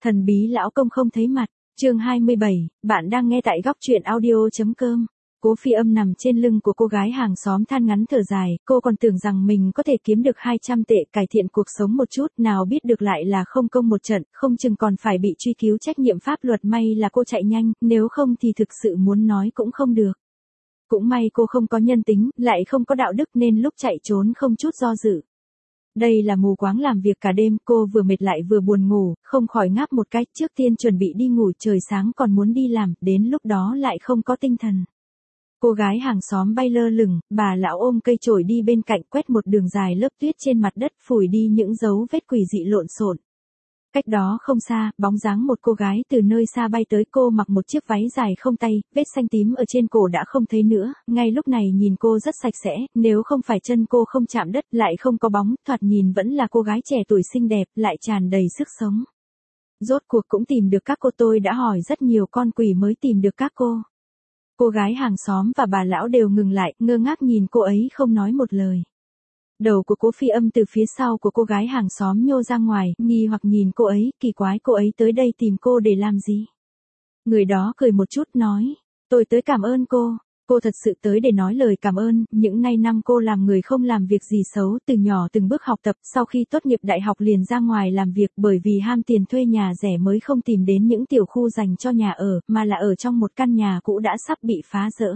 Thần bí lão công không thấy mặt, chương 27, bạn đang nghe tại góc truyện audio.com. Cố Phi Âm nằm trên lưng của cô gái hàng xóm than ngắn thở dài, cô còn tưởng rằng mình có thể kiếm được 200 tệ cải thiện cuộc sống một chút, nào biết được lại là không công một trận, không chừng còn phải bị truy cứu trách nhiệm pháp luật. May là cô chạy nhanh, nếu không thì thực sự muốn nói cũng không được. Cũng may cô không có nhân tính, lại không có đạo đức nên lúc chạy trốn không chút do dự. Đây là mù quáng làm việc cả đêm, cô vừa mệt lại vừa buồn ngủ, không khỏi ngáp một cái, trước tiên chuẩn bị đi ngủ, trời sáng còn muốn đi làm, đến lúc đó lại không có tinh thần. Cô gái hàng xóm bay lơ lửng, bà lão ôm cây chổi đi bên cạnh quét một đường dài lớp tuyết trên mặt đất, phủi đi những dấu vết quỷ dị lộn xộn. Cách đó không xa, bóng dáng một cô gái từ nơi xa bay tới, cô mặc một chiếc váy dài không tay, vết xanh tím ở trên cổ đã không thấy nữa, ngay lúc này nhìn cô rất sạch sẽ, nếu không phải chân cô không chạm đất lại không có bóng, thoạt nhìn vẫn là cô gái trẻ tuổi xinh đẹp, lại tràn đầy sức sống. Rốt cuộc cũng tìm được các cô, tôi đã hỏi rất nhiều con quỷ mới tìm được các cô. Cô gái hàng xóm và bà lão đều ngừng lại, ngơ ngác nhìn cô ấy không nói một lời. Đầu của Cố Phi Âm từ phía sau của cô gái hàng xóm nhô ra ngoài, nghi hoặc nhìn cô ấy, kỳ quái cô ấy tới đây tìm cô để làm gì. Người đó cười một chút nói, tôi tới cảm ơn cô thật sự tới để nói lời cảm ơn, những năm cô làm người không làm việc gì xấu, từ nhỏ từng bước học tập, sau khi tốt nghiệp đại học liền ra ngoài làm việc, bởi vì ham tiền thuê nhà rẻ mới không tìm đến những tiểu khu dành cho nhà ở, mà là ở trong một căn nhà cũ đã sắp bị phá rỡ.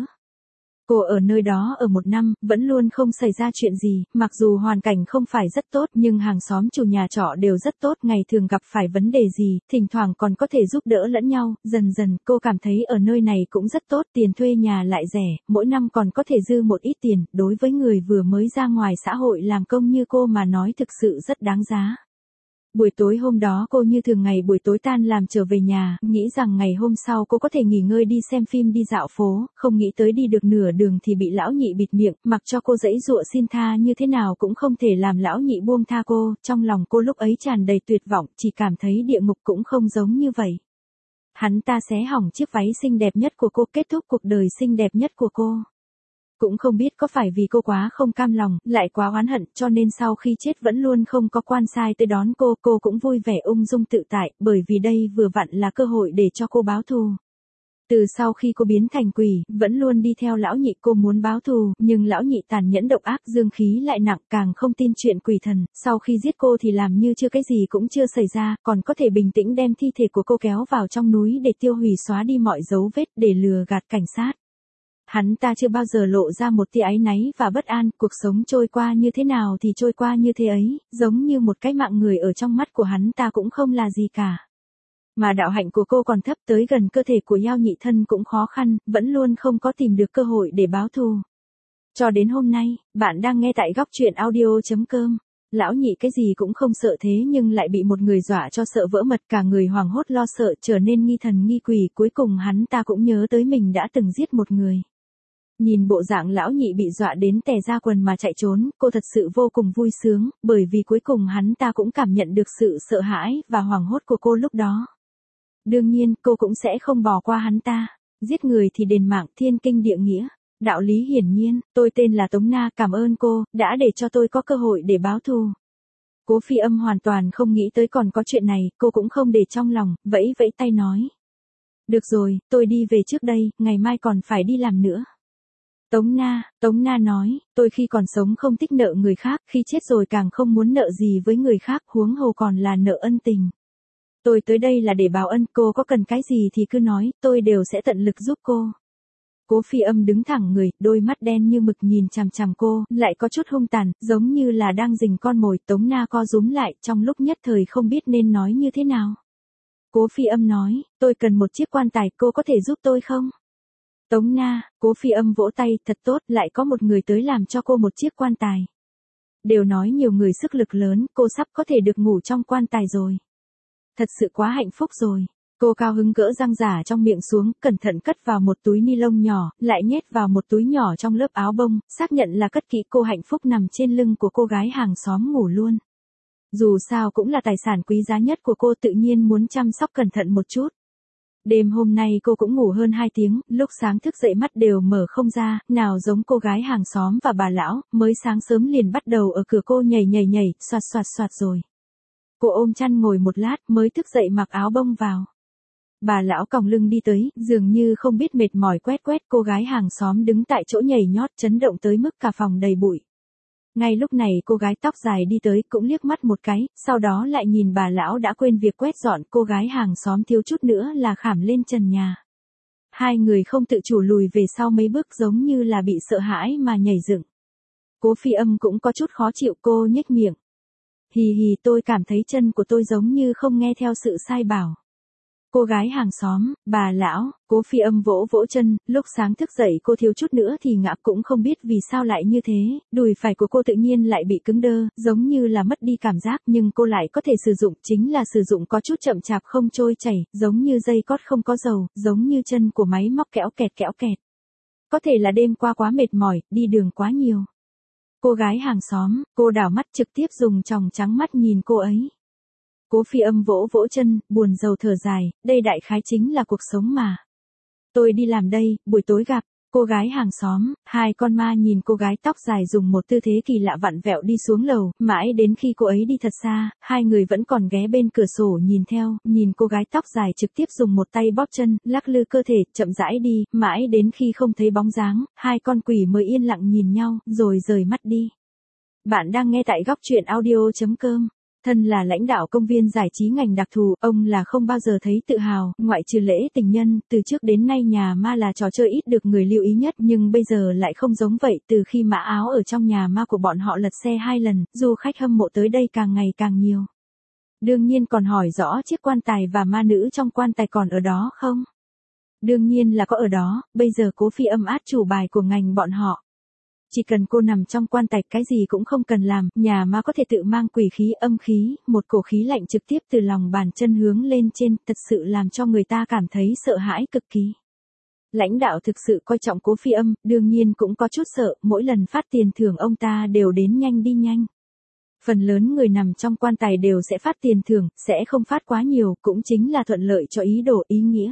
Cô ở nơi đó ở 1 năm, vẫn luôn không xảy ra chuyện gì, mặc dù hoàn cảnh không phải rất tốt nhưng hàng xóm chủ nhà trọ đều rất tốt, ngày thường gặp phải vấn đề gì, thỉnh thoảng còn có thể giúp đỡ lẫn nhau, dần dần cô cảm thấy ở nơi này cũng rất tốt, tiền thuê nhà lại rẻ, mỗi năm còn có thể dư một ít tiền, đối với người vừa mới ra ngoài xã hội làm công như cô mà nói thực sự rất đáng giá. Buổi tối hôm đó cô như thường ngày buổi tối tan làm trở về nhà, nghĩ rằng ngày hôm sau cô có thể nghỉ ngơi đi xem phim đi dạo phố, không nghĩ tới đi được nửa đường thì bị lão nhị bịt miệng, mặc cho cô giãy giụa xin tha như thế nào cũng không thể làm lão nhị buông tha cô, trong lòng cô lúc ấy tràn đầy tuyệt vọng, chỉ cảm thấy địa ngục cũng không giống như vậy. Hắn ta xé hỏng chiếc váy xinh đẹp nhất của cô, kết thúc cuộc đời xinh đẹp nhất của cô. Cũng không biết có phải vì cô quá không cam lòng, lại quá oán hận, cho nên sau khi chết vẫn luôn không có quan sai tới đón cô cũng vui vẻ ung dung tự tại, bởi vì đây vừa vặn là cơ hội để cho cô báo thù. Từ sau khi cô biến thành quỷ, vẫn luôn đi theo lão nhị, cô muốn báo thù, nhưng lão nhị tàn nhẫn độc ác, dương khí lại nặng, càng không tin chuyện quỷ thần, sau khi giết cô thì làm như chưa cái gì cũng chưa xảy ra, còn có thể bình tĩnh đem thi thể của cô kéo vào trong núi để tiêu hủy xóa đi mọi dấu vết để lừa gạt cảnh sát. Hắn ta chưa bao giờ lộ ra một tia áy náy và bất an, cuộc sống trôi qua như thế nào thì trôi qua như thế ấy, giống như một cái mạng người ở trong mắt của hắn ta cũng không là gì cả. Mà đạo hạnh của cô còn thấp, tới gần cơ thể của Yao Nhị thân cũng khó khăn, vẫn luôn không có tìm được cơ hội để báo thù. Cho đến hôm nay, bạn đang nghe tại góc truyện audio.com. Lão nhị cái gì cũng không sợ thế nhưng lại bị một người dọa cho sợ vỡ mật, cả người hoảng hốt lo sợ, trở nên nghi thần nghi quỷ, cuối cùng hắn ta cũng nhớ tới mình đã từng giết một người. Nhìn bộ dạng lão nhị bị dọa đến tè ra quần mà chạy trốn, cô thật sự vô cùng vui sướng, bởi vì cuối cùng hắn ta cũng cảm nhận được sự sợ hãi và hoảng hốt của cô lúc đó. Đương nhiên, cô cũng sẽ không bỏ qua hắn ta. Giết người thì đền mạng, thiên kinh địa nghĩa. Đạo lý hiển nhiên, tôi tên là Tống Na, cảm ơn cô, đã để cho tôi có cơ hội để báo thù. Cố Phi Âm hoàn toàn không nghĩ tới còn có chuyện này, cô cũng không để trong lòng, vẫy vẫy tay nói. Được rồi, tôi đi về trước đây, ngày mai còn phải đi làm nữa. Tống Na nói, tôi khi còn sống không thích nợ người khác, khi chết rồi càng không muốn nợ gì với người khác, huống hồ còn là nợ ân tình. Tôi tới đây là để báo ân, cô có cần cái gì thì cứ nói, tôi đều sẽ tận lực giúp cô. Cố Phi Âm đứng thẳng người, đôi mắt đen như mực nhìn chằm chằm cô, lại có chút hung tàn, giống như là đang rình con mồi. Tống Na co rúm lại, trong lúc nhất thời không biết nên nói như thế nào. Cố Phi Âm nói, tôi cần một chiếc quan tài, cô có thể giúp tôi không? Tống Na, Cố Phi Âm vỗ tay, thật tốt, lại có một người tới làm cho cô một chiếc quan tài. Đều nói nhiều người sức lực lớn, cô sắp có thể được ngủ trong quan tài rồi. Thật sự quá hạnh phúc rồi. Cô cao hứng gỡ răng giả trong miệng xuống, cẩn thận cất vào một túi ni lông nhỏ, lại nhét vào một túi nhỏ trong lớp áo bông, xác nhận là cất kỹ. Cô hạnh phúc nằm trên lưng của cô gái hàng xóm ngủ luôn. Dù sao cũng là tài sản quý giá nhất của cô, tự nhiên muốn chăm sóc cẩn thận một chút. Đêm hôm nay cô cũng ngủ hơn 2 tiếng, lúc sáng thức dậy mắt đều mở không ra, nào giống cô gái hàng xóm và bà lão, mới sáng sớm liền bắt đầu ở cửa cô nhảy, xoạt rồi. Cô ôm chăn ngồi một lát mới thức dậy mặc áo bông vào. Bà lão còng lưng đi tới, dường như không biết mệt mỏi quét quét cô gái hàng xóm đứng tại chỗ nhảy nhót chấn động tới mức cả phòng đầy bụi. Ngay lúc này cô gái tóc dài đi tới cũng liếc mắt một cái, sau đó lại nhìn bà lão đã quên việc quét dọn, cô gái hàng xóm thiếu chút nữa là khảm lên trần nhà. Hai người không tự chủ lùi về sau mấy bước giống như là bị sợ hãi mà nhảy dựng. Cố Phi Âm cũng có chút khó chịu, cô nhếch miệng. Hì hì, tôi cảm thấy chân của tôi giống như không nghe theo sự sai bảo. Cô gái hàng xóm, bà lão, Cố Phi Âm vỗ vỗ chân, lúc sáng thức dậy cô thiếu chút nữa thì ngã, cũng không biết vì sao lại như thế, đùi phải của cô tự nhiên lại bị cứng đơ, giống như là mất đi cảm giác, nhưng cô lại có thể sử dụng, chính là sử dụng có chút chậm chạp không trôi chảy, giống như dây cót không có dầu, giống như chân của máy móc kéo kẹt kéo kẹt. Có thể là đêm qua quá mệt mỏi, đi đường quá nhiều. Cô gái hàng xóm, cô đảo mắt trực tiếp dùng tròng trắng mắt nhìn cô ấy. Cố Phi Âm vỗ vỗ chân, buồn rầu thở dài, đây đại khái chính là cuộc sống mà. Tôi đi làm đây, buổi tối gặp. Cô gái hàng xóm, hai con ma nhìn cô gái tóc dài dùng một tư thế kỳ lạ vặn vẹo đi xuống lầu, mãi đến khi cô ấy đi thật xa, hai người vẫn còn ghé bên cửa sổ nhìn theo, nhìn cô gái tóc dài trực tiếp dùng một tay bóp chân, lắc lư cơ thể, chậm rãi đi, mãi đến khi không thấy bóng dáng, hai con quỷ mới yên lặng nhìn nhau, rồi rời mắt đi. Bạn đang nghe tại góc truyện audio.com. Thân là lãnh đạo công viên giải trí ngành đặc thù, ông là không bao giờ thấy tự hào, ngoại trừ lễ tình nhân, từ trước đến nay nhà ma là trò chơi ít được người lưu ý nhất, nhưng bây giờ lại không giống vậy, từ khi mã áo ở trong nhà ma của bọn họ lật xe 2 lần, du khách hâm mộ tới đây càng ngày càng nhiều. Đương nhiên còn hỏi rõ chiếc quan tài và ma nữ trong quan tài còn ở đó không? Đương nhiên là có ở đó, bây giờ Cố Phi Âm át chủ bài của ngành bọn họ. Chỉ cần cô nằm trong quan tài cái gì cũng không cần làm, nhà ma có thể tự mang quỷ khí âm khí, một cổ khí lạnh trực tiếp từ lòng bàn chân hướng lên trên, thật sự làm cho người ta cảm thấy sợ hãi cực kỳ. Lãnh đạo thực sự coi trọng Cố Phi Âm, đương nhiên cũng có chút sợ, mỗi lần phát tiền thưởng ông ta đều đến nhanh đi nhanh. Phần lớn người nằm trong quan tài đều sẽ phát tiền thưởng, sẽ không phát quá nhiều, cũng chính là thuận lợi cho ý đồ ý nghĩa.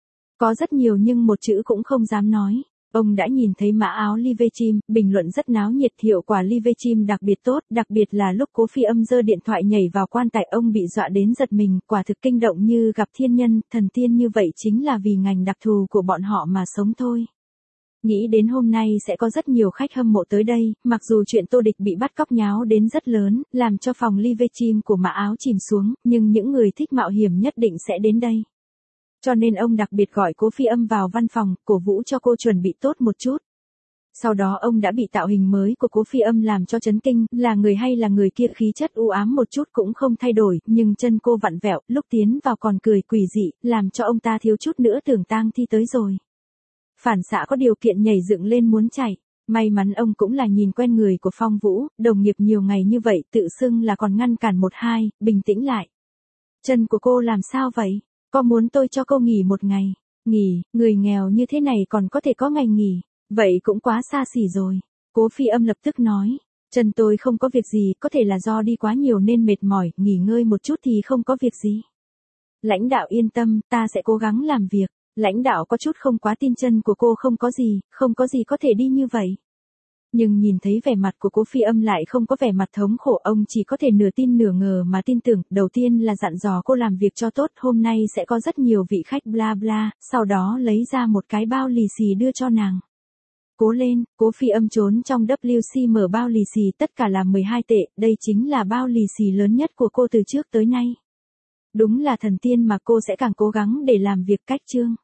Có rất nhiều nhưng một chữ cũng không dám nói. Ông đã nhìn thấy mã áo Livestream, bình luận rất náo nhiệt, hiệu quả Livestream đặc biệt tốt, đặc biệt là lúc Cố Phi Âm giơ điện thoại nhảy vào quan tài, ông bị dọa đến giật mình, quả thực kinh động như gặp thiên nhân, thần tiên, như vậy chính là vì ngành đặc thù của bọn họ mà sống thôi. Nghĩ đến hôm nay sẽ có rất nhiều khách hâm mộ tới đây, mặc dù chuyện Tô Địch bị bắt cóc nháo đến rất lớn, làm cho phòng Livestream của mã áo chìm xuống, nhưng những người thích mạo hiểm nhất định sẽ đến đây. Cho nên ông đặc biệt gọi Cố Phi Âm vào văn phòng, cổ vũ cho cô chuẩn bị tốt một chút. Sau đó ông đã bị tạo hình mới của Cố Phi Âm làm cho chấn kinh, là người hay là người kia khí chất u ám một chút cũng không thay đổi, nhưng chân cô vặn vẹo, lúc tiến vào còn cười quỷ dị, làm cho ông ta thiếu chút nữa tưởng tang thi tới rồi. Phản xạ có điều kiện nhảy dựng lên muốn chạy. May mắn ông cũng là nhìn quen người của Phong Vũ, đồng nghiệp nhiều ngày như vậy tự xưng là còn ngăn cản 1-2, bình tĩnh lại. Chân của cô làm sao vậy? Có muốn tôi cho cô nghỉ 1 ngày? Nghỉ, người nghèo như thế này còn có thể có ngày nghỉ, vậy cũng quá xa xỉ rồi. Cố Phi Âm lập tức nói, chân tôi không có việc gì, có thể là do đi quá nhiều nên mệt mỏi, nghỉ ngơi một chút thì không có việc gì. Lãnh đạo yên tâm, ta sẽ cố gắng làm việc. Lãnh đạo có chút không quá tin chân của cô không có gì có thể đi như vậy. Nhưng nhìn thấy vẻ mặt của Cố Phi Âm lại không có vẻ mặt thống khổ, ông chỉ có thể nửa tin nửa ngờ mà tin tưởng, đầu tiên là dặn dò cô làm việc cho tốt, hôm nay sẽ có rất nhiều vị khách bla bla, sau đó lấy ra một cái bao lì xì đưa cho nàng. Cố lên, Cố Phi Âm trốn trong WC mở bao lì xì, tất cả là 12 tệ, đây chính là bao lì xì lớn nhất của cô từ trước tới nay. Đúng là thần tiên mà, cô sẽ càng cố gắng để làm việc cách chương.